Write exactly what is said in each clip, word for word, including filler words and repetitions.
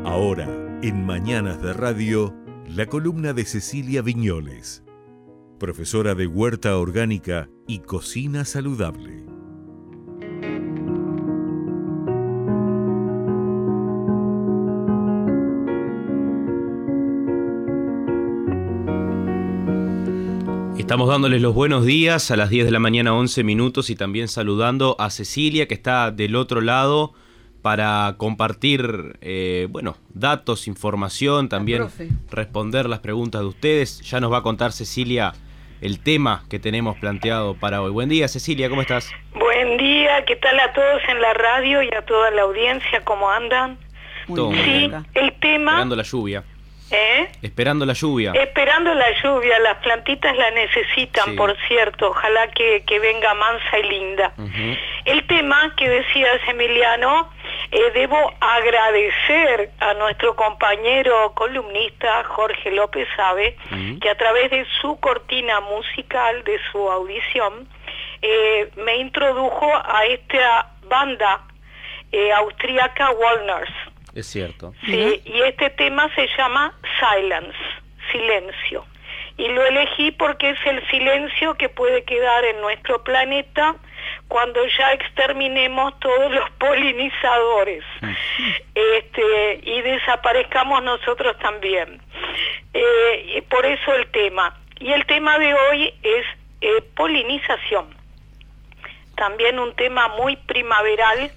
Ahora, en Mañanas de Radio, la columna de Cecilia Viñoles, profesora de Huerta Orgánica y Cocina Saludable. Estamos dándoles los buenos días a las diez de la mañana, once minutos, y también saludando a Cecilia, que está del otro lado para compartir, eh, bueno, datos, información, también responder las preguntas de ustedes. Ya nos va a contar Cecilia el tema que tenemos planteado para hoy. Buen día, Cecilia, ¿cómo estás? Buen día, ¿qué tal a todos en la radio y a toda la audiencia? ¿Cómo andan? Todo muy sí, bien. El tema... Esperando la lluvia. ¿Eh? Esperando la lluvia. Esperando la lluvia, las plantitas la necesitan, sí. Por cierto, ojalá que, que venga mansa y linda. Uh-huh. El tema que decías, Emiliano, eh, debo agradecer a nuestro compañero columnista Jorge López Abe, uh-huh. que a través de su cortina musical, de su audición, eh, me introdujo a esta banda eh, austríaca Walners. Es cierto. Sí, y este tema se llama Silence, silencio. Y lo elegí porque es el silencio que puede quedar en nuestro planeta cuando ya exterminemos todos los polinizadores este, y desaparezcamos nosotros también. Eh, por eso el tema. Y el tema de hoy es eh, polinización. También un tema muy primaveral.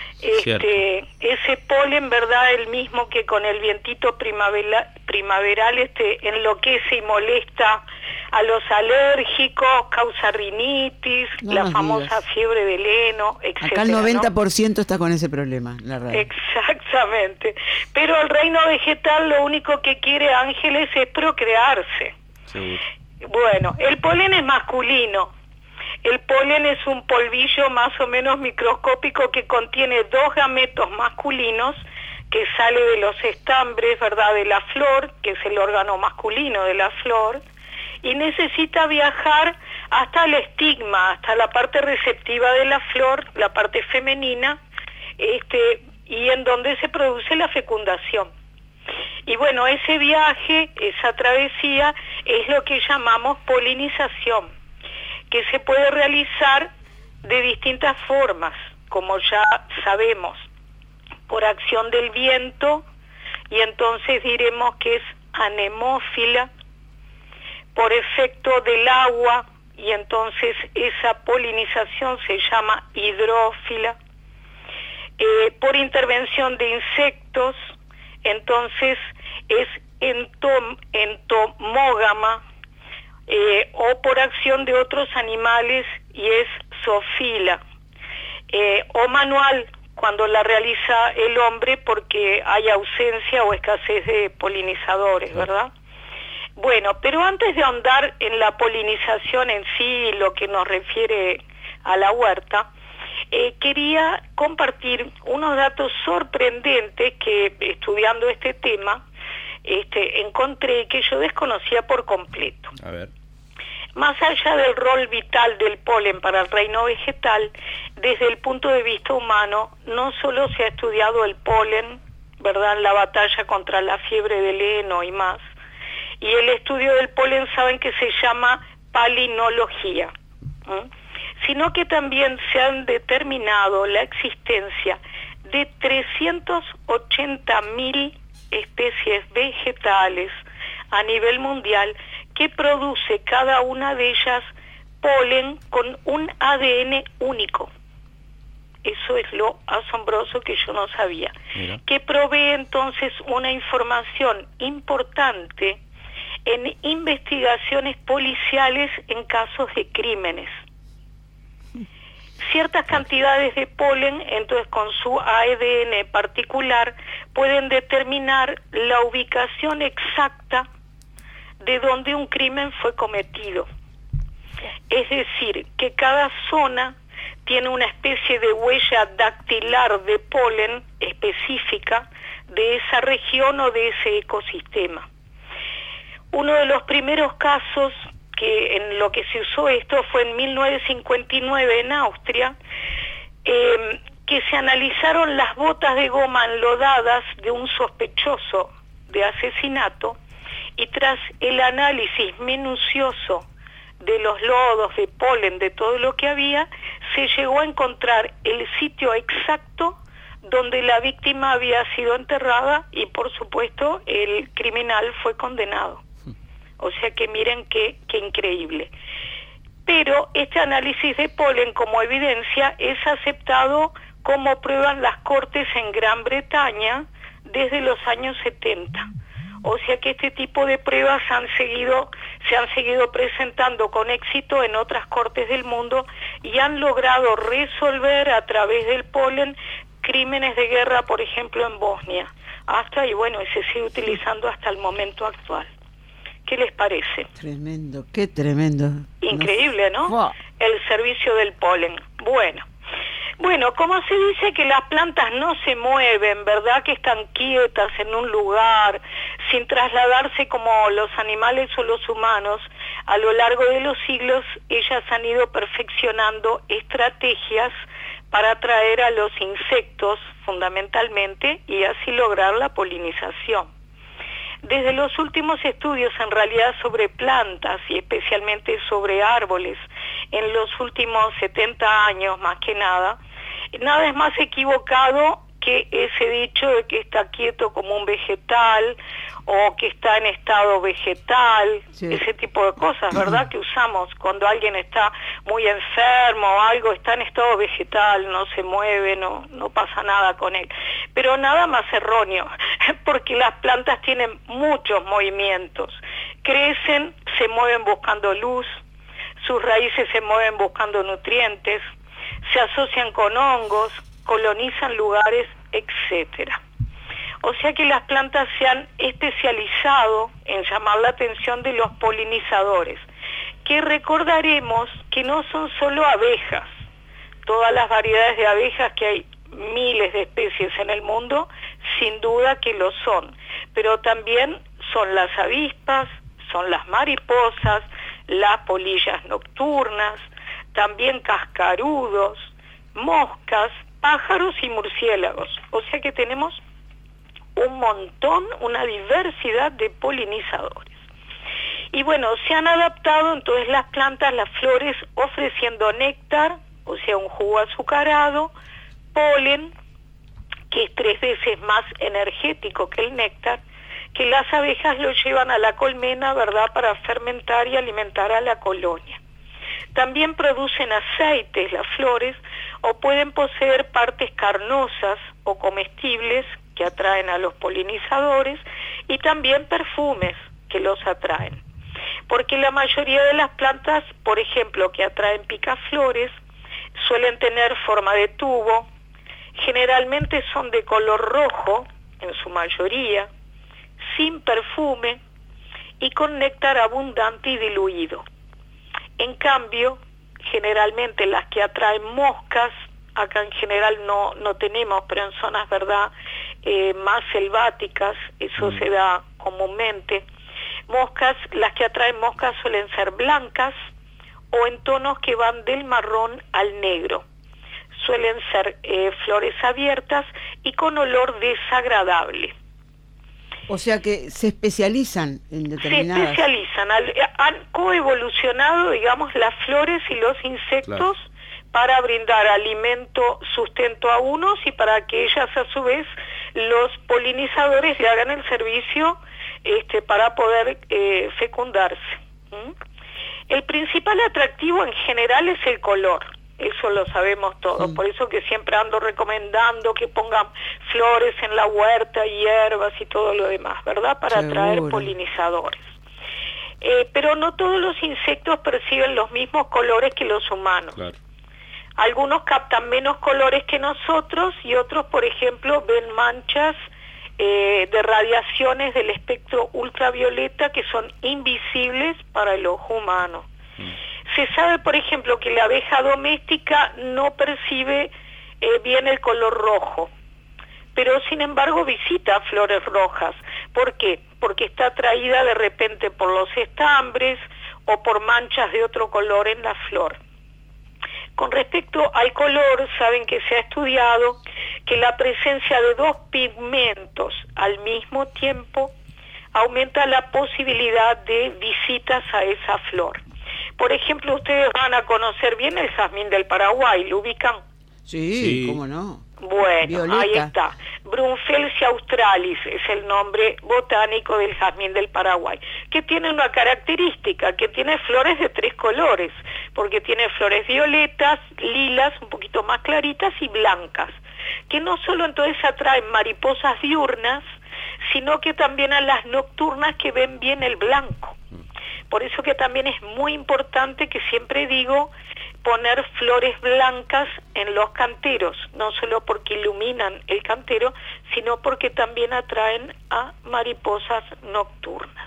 Este, ese polen, ¿verdad? El mismo que con el vientito primavera, primaveral este, enloquece y molesta a los alérgicos, causa rinitis, no la famosa digas. Fiebre del heno, etcétera. Acá el noventa por ciento, ¿no? Está con ese problema, la radio. Exactamente. Pero el reino vegetal lo único que quiere, Ángeles, es procrearse. Sí. Bueno, el polen es masculino. El polen es un polvillo más o menos microscópico que contiene dos gametos masculinos que sale de los estambres, ¿verdad?, de la flor, que es el órgano masculino de la flor, y necesita viajar hasta el estigma, hasta la parte receptiva de la flor, la parte femenina, este, y en donde se produce la fecundación. Y bueno, ese viaje, esa travesía, es lo que llamamos polinización, que se puede realizar de distintas formas, como ya sabemos, por acción del viento, y entonces diremos que es anemófila, por efecto del agua, y entonces esa polinización se llama hidrófila, eh, por intervención de insectos, entonces es entom, entomógama, Eh, o por acción de otros animales, y es zoofila, eh, o manual, cuando la realiza el hombre porque hay ausencia o escasez de polinizadores, ¿verdad? Bueno, pero antes de ahondar en la polinización en sí, lo que nos refiere a la huerta, eh, quería compartir unos datos sorprendentes que, estudiando este tema, Este, encontré que yo desconocía por completo. A ver. Más allá del rol vital del polen para el reino vegetal, desde el punto de vista humano, no solo se ha estudiado el polen, ¿verdad?, en la batalla contra la fiebre del heno y más, y el estudio del polen saben que se llama palinología, ¿eh? Sino que también se han determinado la existencia de trescientos ochenta mil especies vegetales a nivel mundial que produce cada una de ellas polen con un A D N único. Eso es lo asombroso que yo no sabía. Mira. Que provee entonces una información importante en investigaciones policiales en casos de crímenes. Ciertas cantidades de polen, entonces con su A D N particular, pueden determinar la ubicación exacta de donde un crimen fue cometido. Es decir, que cada zona tiene una especie de huella dactilar de polen específica de esa región o de ese ecosistema. Uno de los primeros casos que en lo que se usó esto fue en mil novecientos cincuenta y nueve en Austria, eh, que se analizaron las botas de goma enlodadas de un sospechoso de asesinato y tras el análisis minucioso de los lodos, de polen, de todo lo que había, se llegó a encontrar el sitio exacto donde la víctima había sido enterrada y por supuesto el criminal fue condenado. O sea que miren qué, qué increíble. Pero este análisis de polen como evidencia es aceptado como prueban las cortes en Gran Bretaña desde los años setenta. O sea que este tipo de pruebas han seguido, se han seguido presentando con éxito en otras cortes del mundo y han logrado resolver a través del polen crímenes de guerra, por ejemplo, en Bosnia. Hasta, y bueno, y se sigue utilizando hasta el momento actual. ¿Qué les parece? Tremendo, qué tremendo. Increíble, ¿no? Wow. El servicio del polen. Bueno. Bueno, como se dice que las plantas no se mueven, ¿verdad? Que están quietas en un lugar, sin trasladarse como los animales o los humanos, a lo largo de los siglos ellas han ido perfeccionando estrategias para atraer a los insectos, fundamentalmente, y así lograr la polinización. Desde los últimos estudios en realidad sobre plantas y especialmente sobre árboles, en los últimos setenta años más que nada, nada es más equivocado que ese dicho de que está quieto como un vegetal o que está en estado vegetal, sí. Ese tipo de cosas, ¿verdad? Que usamos cuando alguien está muy enfermo o algo, está en estado vegetal, no se mueve, no, no pasa nada con él. Pero nada más erróneo, porque las plantas tienen muchos movimientos, crecen, se mueven buscando luz, sus raíces se mueven buscando nutrientes, se asocian con hongos, colonizan lugares, etcétera. O sea que las plantas se han especializado en llamar la atención de los polinizadores, que recordaremos que no son solo abejas, todas las variedades de abejas que hay, miles de especies en el mundo, sin duda que lo son, pero también son las avispas, son las mariposas, las polillas nocturnas, también cascarudos, moscas, pájaros y murciélagos. O sea que tenemos un montón, una diversidad de polinizadores. Y bueno, se han adaptado entonces las plantas, las flores, ofreciendo néctar, o sea, un jugo azucarado, polen, que es tres veces más energético que el néctar, que las abejas lo llevan a la colmena, ¿verdad?, para fermentar y alimentar a la colonia. También producen aceites las flores o pueden poseer partes carnosas o comestibles que atraen a los polinizadores y también perfumes que los atraen. Porque la mayoría de las plantas, por ejemplo, que atraen picaflores, suelen tener forma de tubo, generalmente son de color rojo, en su mayoría, sin perfume y con néctar abundante y diluido. En cambio, generalmente las que atraen moscas, acá en general no, no tenemos, pero en zonas, ¿verdad?, eh, más selváticas, eso mm. se da comúnmente. Moscas, las que atraen moscas suelen ser blancas o en tonos que van del marrón al negro. Suelen ser eh, flores abiertas y con olor desagradable. O sea que se especializan en determinadas... Se especializan, han coevolucionado, digamos, las flores y los insectos, claro, para brindar alimento, sustento a unos y para que ellas a su vez, los polinizadores, le hagan el servicio este, para poder eh, fecundarse. ¿Mm? El principal atractivo en general es el color. Eso lo sabemos todos, sí. Por eso que siempre ando recomendando que pongan flores en la huerta, hierbas y todo lo demás, ¿verdad? Para Seguro. atraer polinizadores. Eh, pero no todos los insectos perciben los mismos colores que los humanos. Claro. Algunos captan menos colores que nosotros y otros, por ejemplo, ven manchas eh, de radiaciones del espectro ultravioleta que son invisibles para el ojo humano. Mm. Se sabe, por ejemplo, que la abeja doméstica no percibe eh, bien el color rojo, pero sin embargo visita flores rojas. ¿Por qué? Porque está atraída de repente por los estambres o por manchas de otro color en la flor. Con respecto al color, saben que se ha estudiado que la presencia de dos pigmentos al mismo tiempo aumenta la posibilidad de visitas a esa flor. Por ejemplo, ustedes van a conocer bien el jazmín del Paraguay, ¿lo ubican? Sí, Sí. cómo no. Bueno, Violeta. ahí está. Brunfelsia australis es el nombre botánico del jazmín del Paraguay, que tiene una característica, que tiene flores de tres colores, porque tiene flores violetas, lilas, un poquito más claritas y blancas, que no solo entonces atraen mariposas diurnas, sino que también a las nocturnas que ven bien el blanco. Por eso que también es muy importante, que siempre digo, poner flores blancas en los canteros, no solo porque iluminan el cantero, sino porque también atraen a mariposas nocturnas.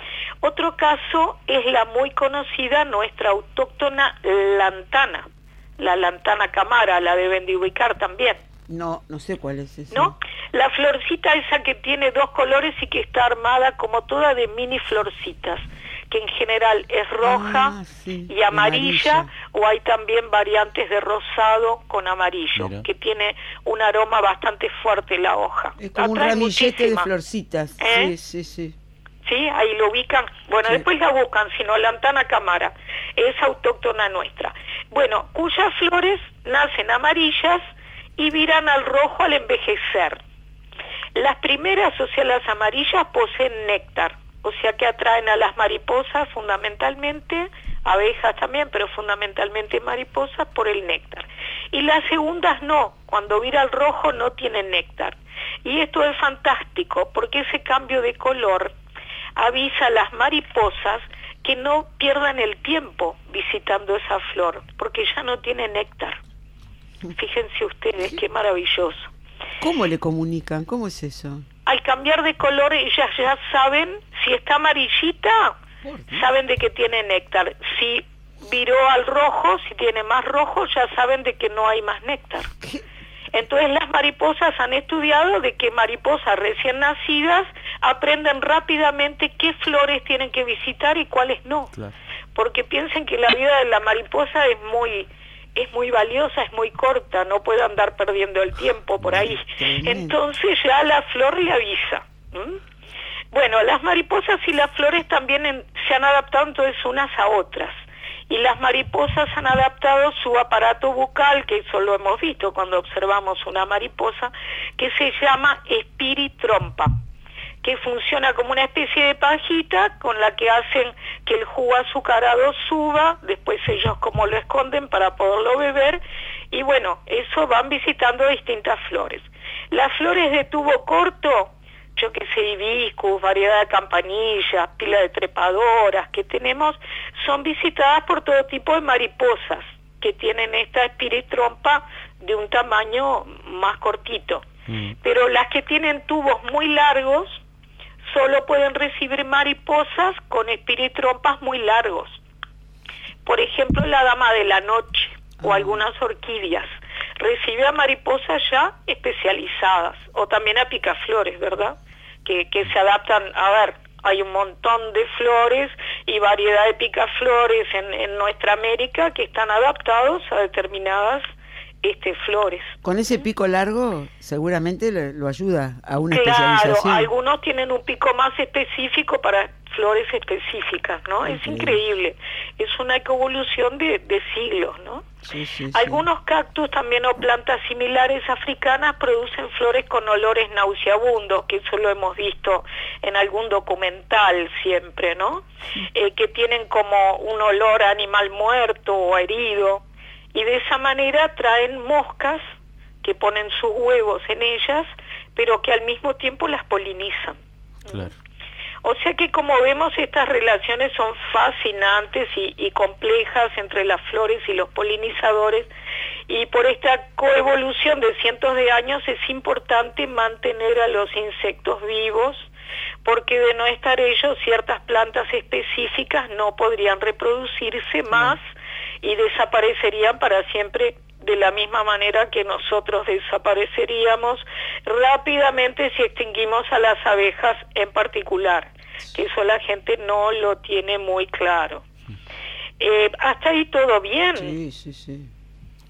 Otro caso es la muy conocida, nuestra autóctona lantana, la lantana camara, la deben de ubicar también. No, no sé cuál es ese. ¿No? La florcita esa que tiene dos colores y que está armada como toda de mini florcitas, que en general es roja Ah, sí, y amarilla, amarilla, o hay también variantes de rosado con amarillo, Mira. que tiene un aroma bastante fuerte la hoja. Es como Atrae un ramillete muchísima. de florcitas. ¿Eh? Sí, sí, sí. ¿Sí? Ahí lo ubican. Bueno, Sí. después la buscan, sino lantana camara, es autóctona nuestra. Bueno, cuyas flores nacen amarillas y viran al rojo al envejecer. Las primeras, o sea, las amarillas, poseen néctar, o sea que atraen a las mariposas fundamentalmente, abejas también, pero fundamentalmente mariposas por el néctar. Y las segundas no, cuando vira al rojo no tienen néctar. Y esto es fantástico, porque ese cambio de color avisa a las mariposas que no pierdan el tiempo visitando esa flor, porque ya no tiene néctar. Fíjense ustedes, qué maravilloso. ¿Cómo le comunican? ¿Cómo es eso? Al cambiar de color, ellas ya saben, si está amarillita, saben de que tiene néctar. Si viró al rojo, si tiene más rojo, ya saben de que no hay más néctar. ¿Qué? Entonces las mariposas han estudiado de que mariposas recién nacidas aprenden rápidamente qué flores tienen que visitar y cuáles no. Claro. Porque piensen que la vida de la mariposa es muy... es muy valiosa, es muy corta, no puede andar perdiendo el tiempo por ahí. Tremendo. Entonces ya la flor le avisa. ¿Mm? Bueno, las mariposas y las flores también en- se han adaptado entonces unas a otras. Y las mariposas han adaptado su aparato bucal, que eso lo hemos visto cuando observamos una mariposa, que se llama espiritrompa, que funciona como una especie de pajita con la que hacen que el jugo azucarado suba, después ellos como lo esconden para poderlo beber, y bueno, eso van visitando distintas flores. Las flores de tubo corto, yo que sé, hibiscus, variedad de campanillas, pila de trepadoras que tenemos, son visitadas por todo tipo de mariposas que tienen esta espiritrompa de un tamaño más cortito. Mm. Pero las que tienen tubos muy largos, solo pueden recibir mariposas con espiritrompas muy largos. Por ejemplo, la dama de la noche o algunas orquídeas recibe a mariposas ya especializadas, o también a picaflores, ¿verdad? Que, que se adaptan, a ver, hay un montón de flores y variedad de picaflores en, en nuestra América que están adaptados a determinadas este, flores. Con ese pico largo seguramente lo, lo ayuda a una Claro, especialización. algunos tienen un pico más específico para flores específicas, ¿no? Okay. Es increíble, es una evolución de, de siglos, ¿no? Sí, sí, sí. Algunos cactus también o plantas similares africanas producen flores con olores nauseabundos, que eso lo hemos visto en algún documental siempre, ¿no? Eh, que tienen como un olor a animal muerto o herido, y de esa manera traen moscas que ponen sus huevos en ellas, pero que al mismo tiempo las polinizan. Claro. O sea que, como vemos, estas relaciones son fascinantes y, y complejas entre las flores y los polinizadores, y por esta coevolución de cientos de años es importante mantener a los insectos vivos, porque de no estar ellos, ciertas plantas específicas no podrían reproducirse más y desaparecerían para siempre, de la misma manera que nosotros desapareceríamos rápidamente si extinguimos a las abejas en particular, que eso la gente no lo tiene muy claro. Eh, hasta ahí todo bien. Sí, sí, sí.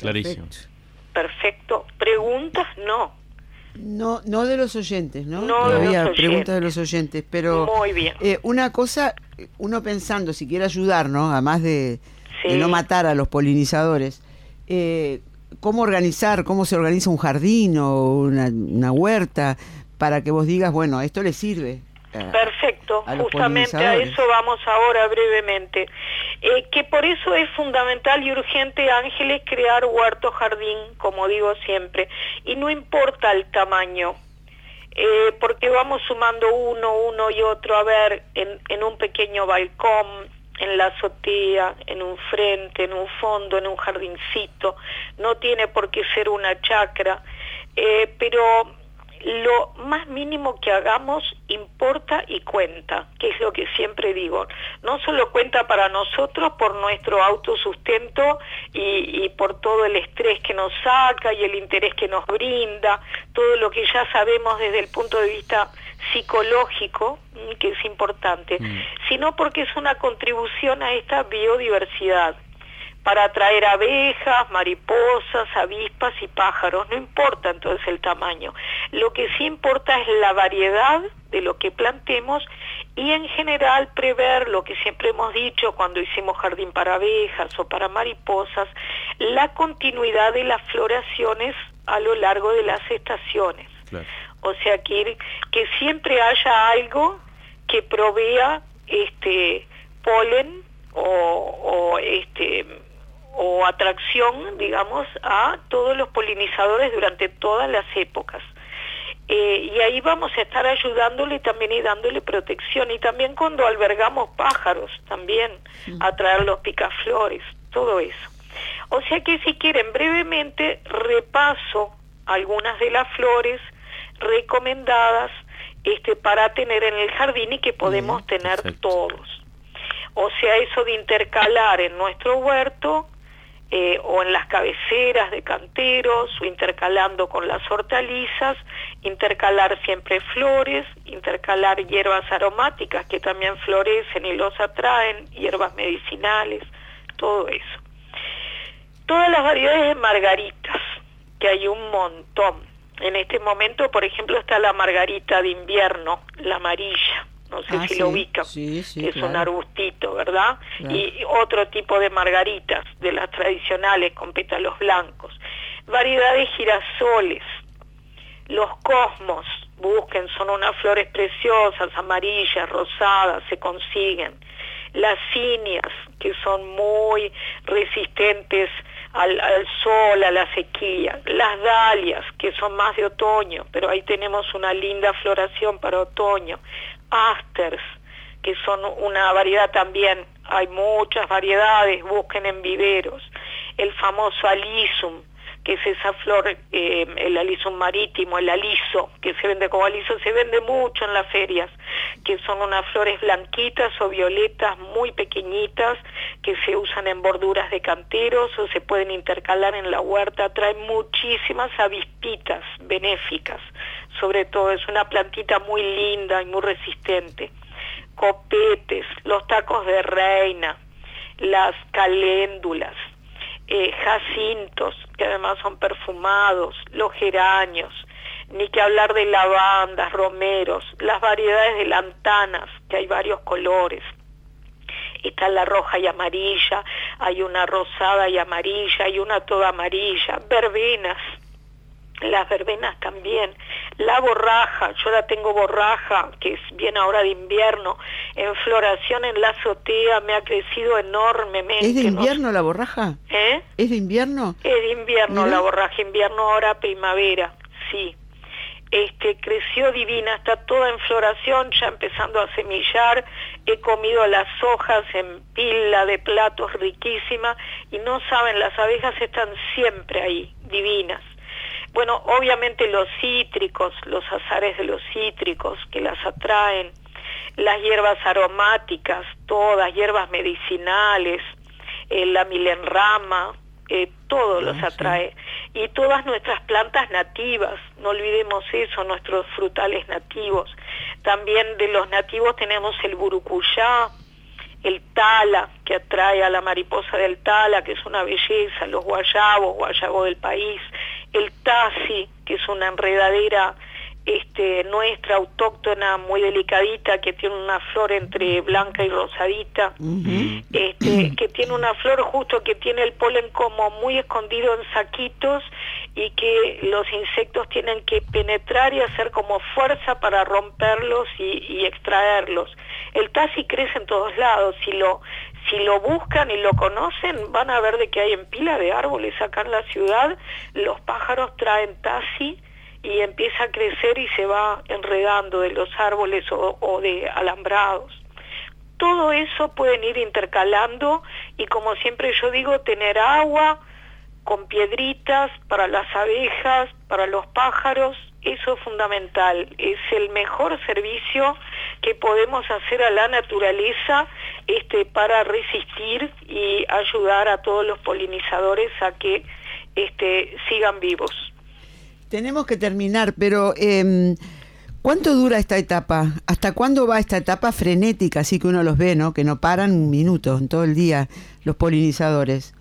Clarísimo. Perfecto. Perfecto. ¿Preguntas? No. No, no de los oyentes, ¿no? No de Todavía los oyentes. preguntas de los oyentes, pero Muy bien. eh, una cosa, uno pensando si quiere ayudar, ¿no? Además de, Sí. de no matar a los polinizadores, eh, ¿cómo organizar, cómo se organiza un jardín o una, una huerta para que vos digas, bueno, esto le sirve? a- Perfecto, a los justamente a polinizadores? eso vamos ahora brevemente. Eh, que por eso es fundamental y urgente, Ángeles, crear huerto jardín, como digo siempre, y no importa el tamaño, eh, porque vamos sumando uno, uno y otro, a ver, en, en un pequeño balcón, en la azotea, en un frente, en un fondo, en un jardincito, no tiene por qué ser una chacra, eh, pero lo más mínimo que hagamos importa y cuenta, que es lo que siempre digo. No solo cuenta para nosotros por nuestro autosustento y, y por todo el estrés que nos saca y el interés que nos brinda, todo lo que ya sabemos desde el punto de vista psicológico, que es importante, mm. sino porque es una contribución a esta biodiversidad, para atraer abejas, mariposas, avispas y pájaros. No importa entonces el tamaño. Lo que sí importa es la variedad de lo que plantemos y en general prever lo que siempre hemos dicho cuando hicimos jardín para abejas o para mariposas, la continuidad de las floraciones a lo largo de las estaciones. Claro. O sea, que, que siempre haya algo que provea este polen o, o este o atracción, digamos, a todos los polinizadores durante todas las épocas. Eh, y ahí vamos a estar ayudándole también y dándole protección. Y también cuando albergamos pájaros, también a traer los picaflores, todo eso. O sea que si quieren brevemente repaso algunas de las flores recomendadas este, para tener en el jardín y que podemos Bien, tener perfecto. Todos. O sea, eso de intercalar en nuestro huerto eh, o en las cabeceras de canteros o intercalando con las hortalizas, intercalar siempre flores, intercalar hierbas aromáticas que también florecen y los atraen, hierbas medicinales, todo eso. Todas las variedades de margaritas, que hay un montón. En este momento, por ejemplo, está la margarita de invierno, la amarilla. No sé ah, si sí, lo ubican, sí, sí, es claro. Un arbustito, ¿verdad? Claro. Y otro tipo de margaritas, de las tradicionales con pétalos blancos. Variedad de girasoles, los cosmos, busquen, son unas flores preciosas, amarillas, rosadas, se consiguen. Las cinias, que son muy resistentes al, al sol, a la sequía. Las dalias, que son más de otoño, pero ahí tenemos una linda floración para otoño. Asters, que son una variedad también, hay muchas variedades, busquen en viveros. El famoso alisum, que es esa flor, eh, el alisum marítimo, el aliso, que se vende como aliso, se vende mucho en las ferias, que son unas flores blanquitas o violetas muy pequeñitas, que se usan en borduras de canteros o se pueden intercalar en la huerta, traen muchísimas avispitas benéficas, sobre todo es una plantita muy linda y muy resistente. Copetes, los tacos de reina, las caléndulas, eh, jacintos, que además son perfumados, los geranios, ni que hablar de lavandas, romeros, las variedades de lantanas, que hay varios colores. Está la roja y amarilla, hay una rosada y amarilla, hay una toda amarilla, verbenas, las verbenas también, la borraja, yo la tengo borraja, que es bien ahora de invierno, en floración en la azotea, me ha crecido enormemente. ¿Es de invierno no... la borraja? ¿Eh? ¿Es de invierno? Es de invierno ¿Mira? La borraja, invierno ahora primavera, sí. Este, creció divina, está toda en floración, ya empezando a semillar, he comido las hojas en pila de platos riquísima y no saben, las abejas están siempre ahí, divinas. Bueno, obviamente los cítricos, los azares de los cítricos que las atraen, las hierbas aromáticas, todas, hierbas medicinales, eh, la milenrama, eh, todo los atrae. Y todas nuestras plantas nativas, no olvidemos eso, nuestros frutales nativos. También de los nativos tenemos el burucuyá, el tala, que atrae a la mariposa del tala, que es una belleza, los guayabos, guayabo del país, el tasi, que es una enredadera este, nuestra, autóctona, muy delicadita, que tiene una flor entre blanca y rosadita, uh-huh. este, que tiene una flor justo que tiene el polen como muy escondido en saquitos y que los insectos tienen que penetrar y hacer como fuerza para romperlos y, y extraerlos. El tasi crece en todos lados, si lo, si lo buscan y lo conocen, van a ver de que hay en pila de árboles acá en la ciudad, los pájaros traen tasi y empieza a crecer y se va enredando de los árboles o, o de alambrados. Todo eso pueden ir intercalando y, como siempre yo digo, tener agua con piedritas para las abejas, para los pájaros, eso es fundamental, es el mejor servicio que podemos hacer a la naturaleza este, para resistir y ayudar a todos los polinizadores a que este, sigan vivos. Tenemos que terminar, pero eh, ¿cuánto dura esta etapa? ¿Hasta cuándo va esta etapa frenética, así que uno los ve, ¿no? Que no paran un minuto en todo el día los polinizadores.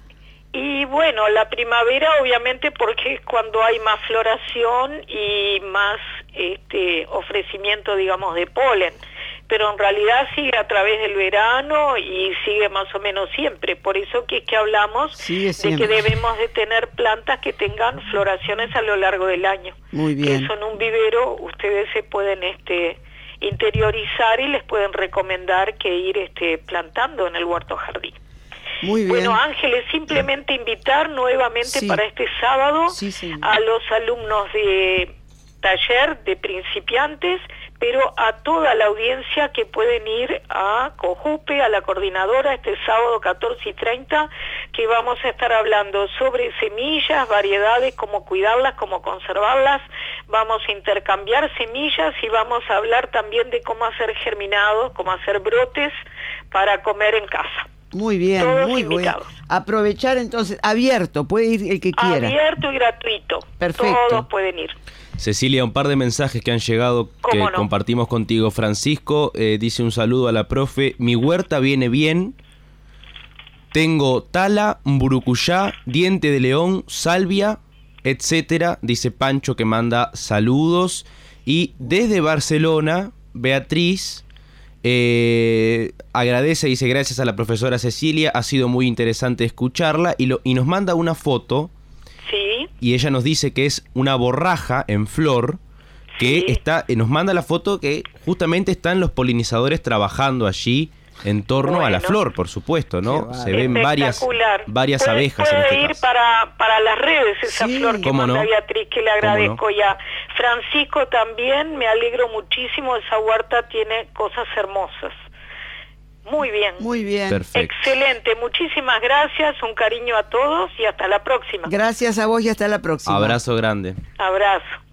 Y bueno, la primavera obviamente porque es cuando hay más floración y más este, ofrecimiento, digamos, de polen. Pero en realidad sigue a través del verano y sigue más o menos siempre. Por eso que es que hablamos de que debemos de tener plantas que tengan floraciones a lo largo del año. Muy bien. Que eso en un vivero ustedes se pueden este, interiorizar y les pueden recomendar que ir este, plantando en el huerto jardín. Muy bien. Bueno, Ángeles, simplemente invitar nuevamente sí. para este sábado sí, sí. a los alumnos de taller de principiantes, pero a toda la audiencia que pueden ir a Cojupe, a la coordinadora, este sábado catorce y treinta, que vamos a estar hablando sobre semillas, variedades, cómo cuidarlas, cómo conservarlas, vamos a intercambiar semillas y vamos a hablar también de cómo hacer germinados, cómo hacer brotes para comer en casa. Muy bien, Todos muy bien. Aprovechar entonces, abierto, puede ir el que quiera. Abierto y gratuito. Perfecto. Todos pueden ir. Cecilia, un par de mensajes que han llegado que no? compartimos contigo. Francisco eh, dice un saludo a la profe. Mi huerta viene bien. Tengo tala, mburucuyá, diente de león, salvia, etcétera. Dice Pancho que manda saludos. Y desde Barcelona, Beatriz eh, agradece, dice gracias a la profesora Cecilia. Ha sido muy interesante escucharla. Y, lo, y nos manda una foto. Sí. Y ella nos dice que es una borraja en flor que sí. está, nos manda la foto que justamente están los polinizadores trabajando allí en torno bueno. a la flor, por supuesto, ¿no? Se ven varias varias puede, abejas puede en este ir caso. para, para las redes esa sí. flor que ¿Cómo manda no? Beatriz, que le agradezco no? ya. Francisco también, me alegro muchísimo, esa huerta tiene cosas hermosas. Muy bien. Muy bien. Perfecto. Excelente. Muchísimas gracias. Un cariño a todos y hasta la próxima. Gracias a vos y hasta la próxima. Abrazo grande. Abrazo.